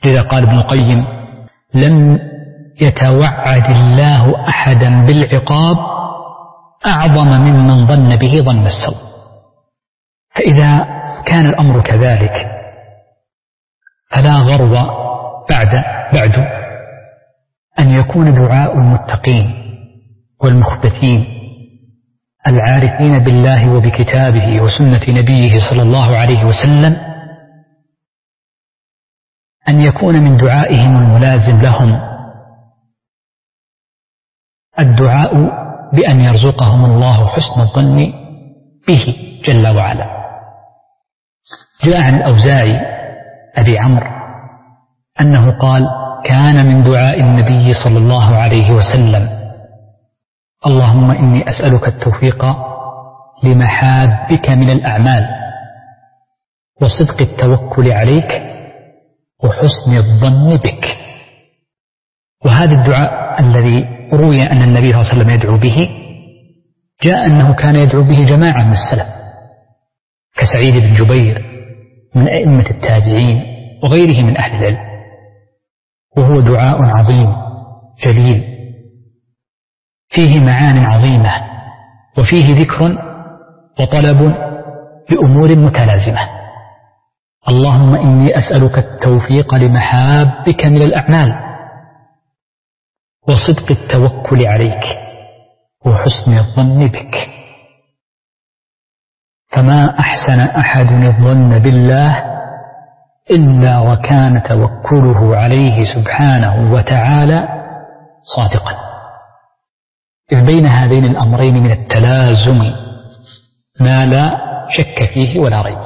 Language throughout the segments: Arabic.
لذا قال ابن القيم: لم يتوعد الله أحدا بالعقاب أعظم ممن ظن به ظن السوء. فإذا كان الأمر كذلك فلا غرو بعد أن يكون دعاء المتقين والمخبتين العارفين بالله وبكتابه وسنة نبيه صلى الله عليه وسلم أن يكون من دعائهم الملازم لهم الدعاء بأن يرزقهم الله حسن الظن به جل وعلا. جاء عن الأوزاعي أبي عمرو أنه قال: كان من دعاء النبي صلى الله عليه وسلم: اللهم إني أسألك التوفيق لمحابك من الأعمال وصدق التوكل عليك وحسن الظن بك. وهذا الدعاء الذي روي أن النبي صلى الله عليه وسلم يدعو به جاء أنه كان يدعو به جماعة من السلف كسعيد بن جبير من أئمة التابعين وغيره من أهل العلم، وهو دعاء عظيم جليل فيه معان عظيمة وفيه ذكر وطلب لأمور متلازمة. اللهم إني أسألك التوفيق لمحابك من الأعمال وصدق التوكل عليك وحسن الظن بك. فما أحسن أحد الظن بالله إلا وكان توكله عليه سبحانه وتعالى صادقا، إذ بين هذين الأمرين من التلازم ما لا شك فيه ولا ريب.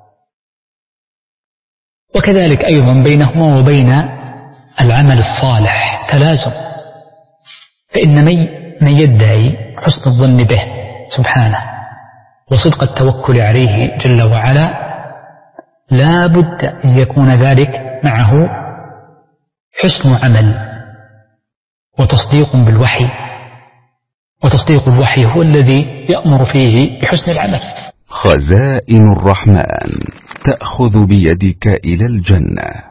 وكذلك أيضا بينهما وبين العمل الصالح تلازم، فإن من يدعي حسن الظن به سبحانه وصدق التوكل عليه جل وعلا لا بد أن يكون ذلك معه حسن عمل وتصديق بالوحي، وتصديق الوحي هو الذي يأمر فيه بحسن العمل. خزائن الرحمن تأخذ بيدك إلى الجنة.